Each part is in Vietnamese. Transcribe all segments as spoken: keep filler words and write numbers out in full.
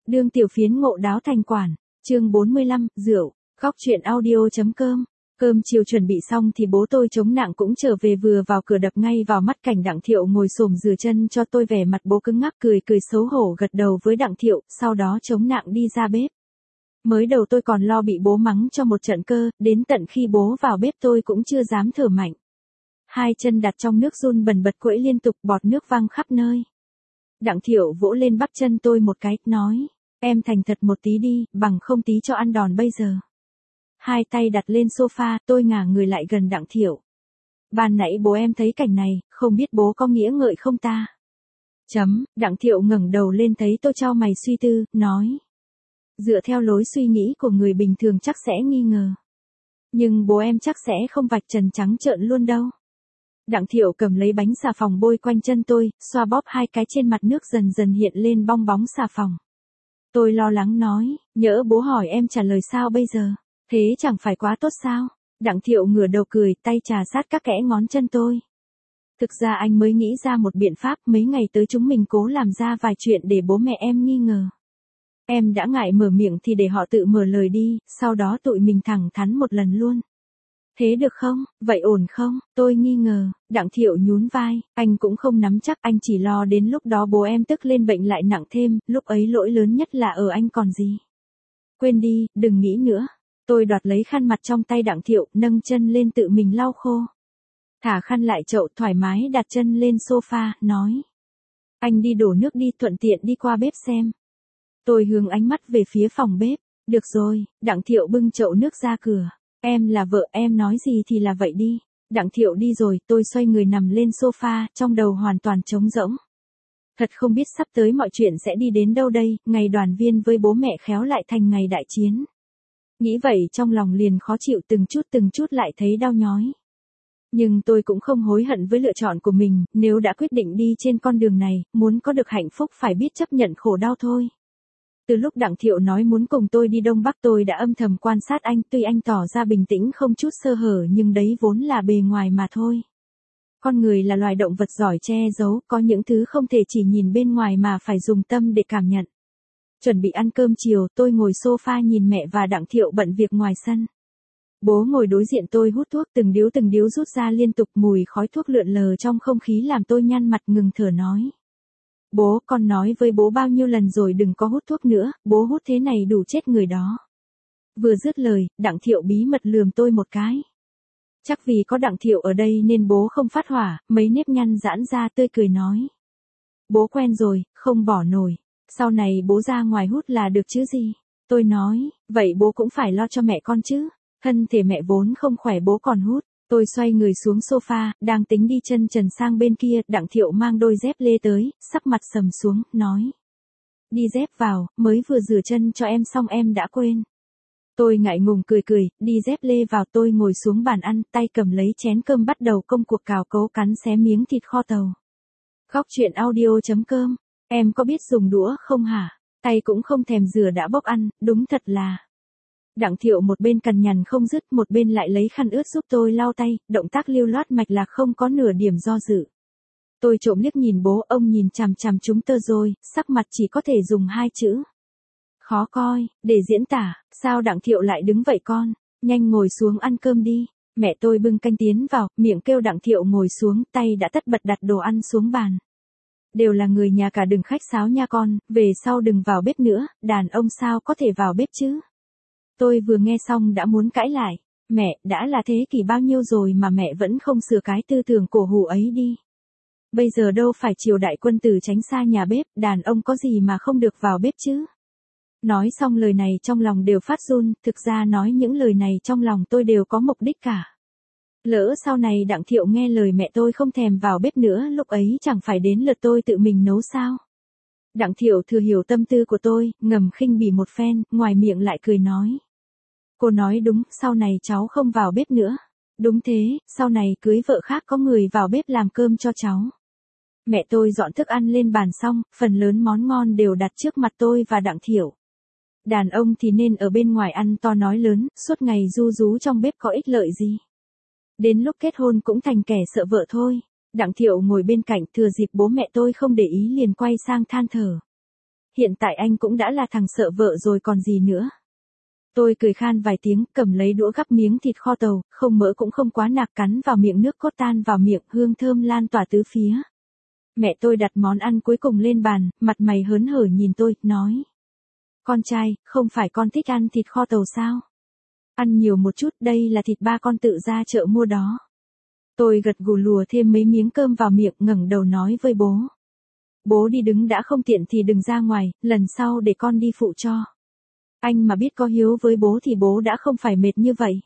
Đương tiểu phiến ngộ đáo thành quản, chương bốn mươi lăm, rượu, góc chuyện audio.com. Cơm chiều chuẩn bị xong thì bố tôi chống nặng cũng trở về, vừa vào cửa đập ngay vào mắt cảnh Đặng Thiệu ngồi xổm rửa chân cho tôi, vẻ mặt bố cứng ngắc, cười cười xấu hổ gật đầu với Đặng Thiệu, sau đó chống nặng đi ra bếp. Mới đầu tôi còn lo bị bố mắng cho một trận cơ, đến tận khi bố vào bếp tôi cũng chưa dám thở mạnh. Hai chân đặt trong nước run bần bật quẫy liên tục, bọt nước văng khắp nơi. Đặng Thiệu vỗ lên bắp chân tôi một cái, nói, em thành thật một tí đi, bằng không tí cho ăn đòn bây giờ. Hai tay đặt lên sofa, tôi ngả người lại gần Đặng Thiệu. Ban nãy bố em thấy cảnh này, không biết bố có nghĩa ngợi không ta? Chấm, Đặng Thiệu ngẩng đầu lên thấy tôi chau mày suy tư, nói. Dựa theo lối suy nghĩ của người bình thường chắc sẽ nghi ngờ. Nhưng bố em chắc sẽ không vạch trần trắng trợn luôn đâu. Đặng Thiệu cầm lấy bánh xà phòng bôi quanh chân tôi, xoa bóp hai cái trên mặt nước dần dần hiện lên bong bóng xà phòng. Tôi lo lắng nói, nhỡ bố hỏi em trả lời sao bây giờ? Thế chẳng phải quá tốt sao? Đặng Thiệu ngửa đầu cười, tay trà sát các kẽ ngón chân tôi. Thực ra anh mới nghĩ ra một biện pháp, mấy ngày tới chúng mình cố làm ra vài chuyện để bố mẹ em nghi ngờ. Em đã ngại mở miệng thì để họ tự mở lời đi, sau đó tụi mình thẳng thắn một lần luôn. Thế được không? Vậy ổn không? Tôi nghi ngờ. Đặng Thiệu nhún vai, anh cũng không nắm chắc, anh chỉ lo đến lúc đó bố em tức lên bệnh lại nặng thêm, lúc ấy lỗi lớn nhất là ở anh còn gì. Quên đi, đừng nghĩ nữa. Tôi đoạt lấy khăn mặt trong tay Đặng Thiệu, nâng chân lên tự mình lau khô. Thả khăn lại chậu, thoải mái đặt chân lên sofa, nói. Anh đi đổ nước đi, thuận tiện đi qua bếp xem. Tôi hướng ánh mắt về phía phòng bếp. Được rồi, Đặng Thiệu bưng chậu nước ra cửa. Em là vợ, em nói gì thì là vậy đi. Đặng Thiệu đi rồi, tôi xoay người nằm lên sofa, trong đầu hoàn toàn trống rỗng. Thật không biết sắp tới mọi chuyện sẽ đi đến đâu đây, ngày đoàn viên với bố mẹ khéo lại thành ngày đại chiến. Nghĩ vậy trong lòng liền khó chịu, từng chút từng chút lại thấy đau nhói. Nhưng tôi cũng không hối hận với lựa chọn của mình, nếu đã quyết định đi trên con đường này, muốn có được hạnh phúc phải biết chấp nhận khổ đau thôi. Từ lúc Đặng Thiệu nói muốn cùng tôi đi Đông Bắc, tôi đã âm thầm quan sát anh, tuy anh tỏ ra bình tĩnh không chút sơ hở nhưng đấy vốn là bề ngoài mà thôi. Con người là loài động vật giỏi che giấu, có những thứ không thể chỉ nhìn bên ngoài mà phải dùng tâm để cảm nhận. Chuẩn bị ăn cơm chiều, tôi ngồi sofa nhìn mẹ và Đặng Thiệu bận việc ngoài sân. Bố ngồi đối diện tôi hút thuốc, từng điếu từng điếu rút ra liên tục, mùi khói thuốc lượn lờ trong không khí làm tôi nhăn mặt ngừng thở nói. Bố, con nói với bố bao nhiêu lần rồi đừng có hút thuốc nữa, bố hút thế này đủ chết người đó. Vừa dứt lời, Đặng Thiệu bí mật lườm tôi một cái. Chắc vì có Đặng Thiệu ở đây nên bố không phát hỏa, mấy nếp nhăn giãn ra, tươi cười nói. Bố quen rồi, không bỏ nổi, sau này bố ra ngoài hút là được chứ gì. Tôi nói, vậy bố cũng phải lo cho mẹ con chứ, thân thể mẹ vốn không khỏe bố còn hút. Tôi xoay người xuống sofa, đang tính đi chân trần sang bên kia, Đặng Thiệu mang đôi dép lê tới, sắc mặt sầm xuống, nói. Đi dép vào, mới vừa rửa chân cho em xong em đã quên. Tôi ngại ngùng cười cười, đi dép lê vào, tôi ngồi xuống bàn ăn, tay cầm lấy chén cơm bắt đầu công cuộc cào cấu cắn xé miếng thịt kho tàu. Góc chuyện audio.com, em có biết dùng đũa không hả? Tay cũng không thèm rửa đã bốc ăn, đúng thật là... Đặng Thiệu một bên cằn nhằn không dứt, một bên lại lấy khăn ướt giúp tôi lau tay, động tác lưu loát mạch lạc không có nửa điểm do dự. Tôi trộm liếc nhìn bố, ông nhìn chằm chằm chúng tơ rồi, sắc mặt chỉ có thể dùng hai chữ. Khó coi, để diễn tả, sao Đặng Thiệu lại đứng vậy con, nhanh ngồi xuống ăn cơm đi. Mẹ tôi bưng canh tiến vào, miệng kêu Đặng Thiệu ngồi xuống, tay đã tất bật đặt đồ ăn xuống bàn. Đều là người nhà cả, đừng khách sáo nha con, về sau đừng vào bếp nữa, đàn ông sao có thể vào bếp chứ. Tôi vừa nghe xong đã muốn cãi lại, mẹ, đã là thế kỷ bao nhiêu rồi mà mẹ vẫn không sửa cái tư tưởng cổ hủ ấy đi. Bây giờ đâu phải triều đại quân tử tránh xa nhà bếp, đàn ông có gì mà không được vào bếp chứ. Nói xong lời này trong lòng đều phát run, thực ra nói những lời này trong lòng tôi đều có mục đích cả. Lỡ sau này Đặng Thiệu nghe lời mẹ tôi không thèm vào bếp nữa, lúc ấy chẳng phải đến lượt tôi tự mình nấu sao. Đặng Thiệu thừa hiểu tâm tư của tôi, ngầm khinh bỉ một phen, ngoài miệng lại cười nói. Cô nói đúng, sau này cháu không vào bếp nữa. Đúng thế, sau này cưới vợ khác có người vào bếp làm cơm cho cháu. Mẹ tôi dọn thức ăn lên bàn xong, phần lớn món ngon đều đặt trước mặt tôi và Đặng Thiệu. Đàn ông thì nên ở bên ngoài ăn to nói lớn, suốt ngày ru rú trong bếp có ích lợi gì. Đến lúc kết hôn cũng thành kẻ sợ vợ thôi. Đặng Thiệu ngồi bên cạnh, thừa dịp bố mẹ tôi không để ý liền quay sang than thở. Hiện tại anh cũng đã là thằng sợ vợ rồi còn gì nữa. Tôi cười khan vài tiếng, cầm lấy đũa gắp miếng thịt kho tàu, không mỡ cũng không quá nạc, cắn vào miệng, nước cốt tan vào miệng, hương thơm lan tỏa tứ phía. Mẹ tôi đặt món ăn cuối cùng lên bàn, mặt mày hớn hở nhìn tôi, nói. Con trai, không phải con thích ăn thịt kho tàu sao? Ăn nhiều một chút, đây là thịt ba con tự ra chợ mua đó. Tôi gật gù lùa thêm mấy miếng cơm vào miệng, ngẩng đầu nói với bố. Bố đi đứng đã không tiện thì đừng ra ngoài, lần sau để con đi phụ cho. Anh mà biết có hiếu với bố thì bố đã không phải mệt như vậy.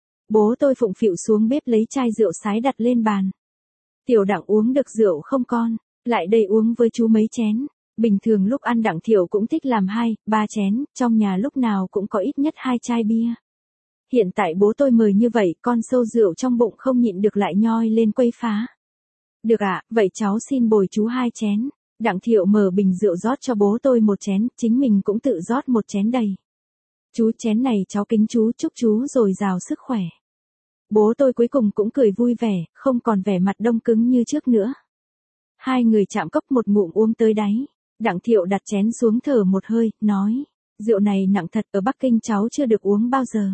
Bố tôi phụng phịu xuống bếp lấy chai rượu sái đặt lên bàn. Tiểu Đặng uống được rượu không con? Lại đây uống với chú mấy chén. Bình thường lúc ăn Đặng Thiệu cũng thích làm hai, ba chén, trong nhà lúc nào cũng có ít nhất hai chai bia. Hiện tại bố tôi mời như vậy, con sâu rượu trong bụng không nhịn được lại nhoi lên quấy phá. Được ạ, à, vậy cháu xin bồi chú hai chén. Đặng Thiệu mở bình rượu rót cho bố tôi một chén, chính mình cũng tự rót một chén đầy. Chú chén này cháu kính chú, chúc chú dồi dào sức khỏe. Bố tôi cuối cùng cũng cười vui vẻ, không còn vẻ mặt đông cứng như trước nữa. Hai người chạm cốc một ngụm uống tới đáy. Đặng Thiệu đặt chén xuống thở một hơi, nói. Rượu này nặng thật, ở Bắc Kinh cháu chưa được uống bao giờ.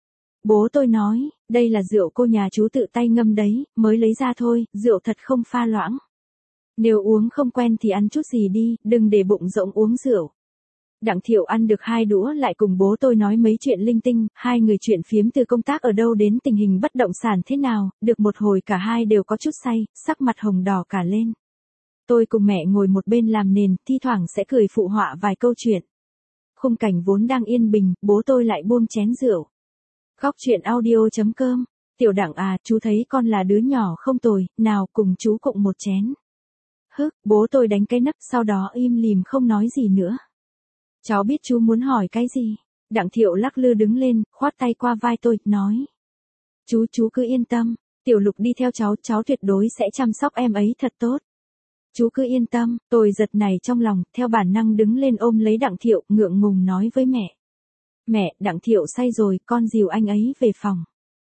Bố tôi nói, đây là rượu cô nhà chú tự tay ngâm đấy, mới lấy ra thôi, rượu thật không pha loãng. Nếu uống không quen thì ăn chút gì đi, đừng để bụng rỗng uống rượu. Đặng Thiệu ăn được hai đũa lại cùng bố tôi nói mấy chuyện linh tinh, hai người chuyện phiếm từ công tác ở đâu đến tình hình bất động sản thế nào, được một hồi cả hai đều có chút say, sắc mặt hồng đỏ cả lên. Tôi cùng mẹ ngồi một bên làm nền, thi thoảng sẽ cười phụ họa vài câu chuyện. Khung cảnh vốn đang yên bình, bố tôi lại buông chén rượu. Góc chuyện audio chấm com. Tiểu Đặng à, chú thấy con là đứa nhỏ không tồi, nào cùng chú cộng một chén. Hức, bố tôi đánh cái nấc, sau đó im lìm không nói gì nữa. Cháu biết chú muốn hỏi cái gì. Đặng Thiệu lắc lư đứng lên, khoát tay qua vai tôi, nói. Chú chú cứ yên tâm, Tiểu Lục đi theo cháu, cháu tuyệt đối sẽ chăm sóc em ấy thật tốt. Chú cứ yên tâm, tôi giật này trong lòng, theo bản năng đứng lên ôm lấy Đặng Thiệu, ngượng ngùng nói với mẹ. Mẹ, Đặng Thiệu say rồi, con dìu anh ấy về phòng.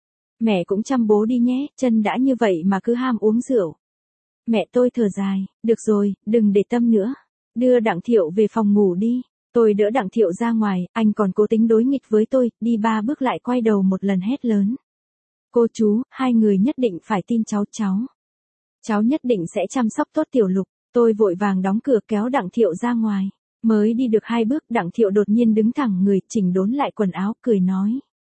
Mẹ cũng chăm bố đi nhé, chân đã như vậy mà cứ ham uống rượu. Mẹ tôi thở dài, được rồi, đừng để tâm nữa. Đưa Đặng Thiệu về phòng ngủ đi. Tôi đỡ Đặng Thiệu ra ngoài, anh còn cố tính đối nghịch với tôi, đi ba bước lại quay đầu một lần hét lớn. Cô chú, hai người nhất định phải tin cháu cháu. Cháu nhất định sẽ chăm sóc tốt Tiểu Lục. Tôi vội vàng đóng cửa kéo Đặng Thiệu ra ngoài. Mới đi được hai bước, Đặng Thiệu đột nhiên đứng thẳng người, chỉnh đốn lại quần áo, cười nói.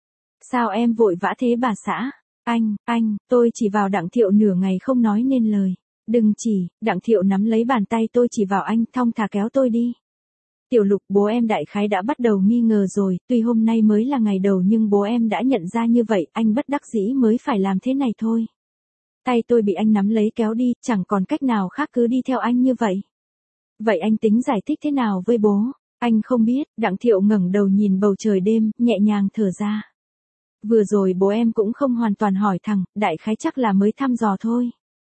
Sao em vội vã thế bà xã? Anh, anh, tôi chỉ vào Đặng Thiệu nửa ngày không nói nên lời. Đừng chỉ, Đặng Thiệu nắm lấy bàn tay tôi chỉ vào anh, thong thả kéo tôi đi. Tiểu Lục, bố em đại khái đã bắt đầu nghi ngờ rồi, tuy hôm nay mới là ngày đầu nhưng bố em đã nhận ra như vậy, anh bất đắc dĩ mới phải làm thế này thôi. Tay tôi bị anh nắm lấy kéo đi, chẳng còn cách nào khác cứ đi theo anh như vậy. Vậy anh tính giải thích thế nào với bố? Anh không biết, Đặng Thiệu ngẩng đầu nhìn bầu trời đêm, nhẹ nhàng thở ra. Vừa rồi bố em cũng không hoàn toàn hỏi thẳng, đại khái chắc là mới thăm dò thôi.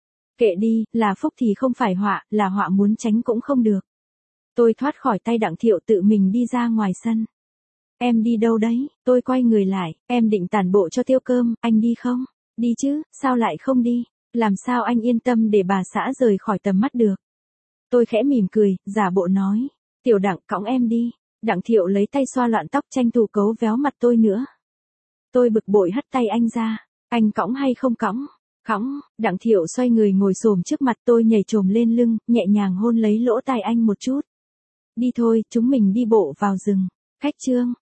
Kệ đi, là phúc thì không phải họa, là họa muốn tránh cũng không được. Tôi thoát khỏi tay Đặng Thiệu tự mình đi ra ngoài sân. Em đi đâu đấy? Tôi quay người lại, em định tản bộ cho Tiêu Cơm, anh đi không? Đi chứ, sao lại không đi? Làm sao anh yên tâm để bà xã rời khỏi tầm mắt được? Tôi khẽ mỉm cười, giả bộ nói. Tiểu Đặng, cõng em đi. Đặng Thiệu lấy tay xoa loạn tóc tranh thủ cấu véo mặt tôi nữa. Tôi bực bội hất tay anh ra. Anh cõng hay không cõng? Cõng. Đặng Thiệu xoay người ngồi xổm trước mặt tôi, nhảy chồm lên lưng, nhẹ nhàng hôn lấy lỗ tai anh một chút. Đi thôi, chúng mình đi bộ vào rừng. Cách chương.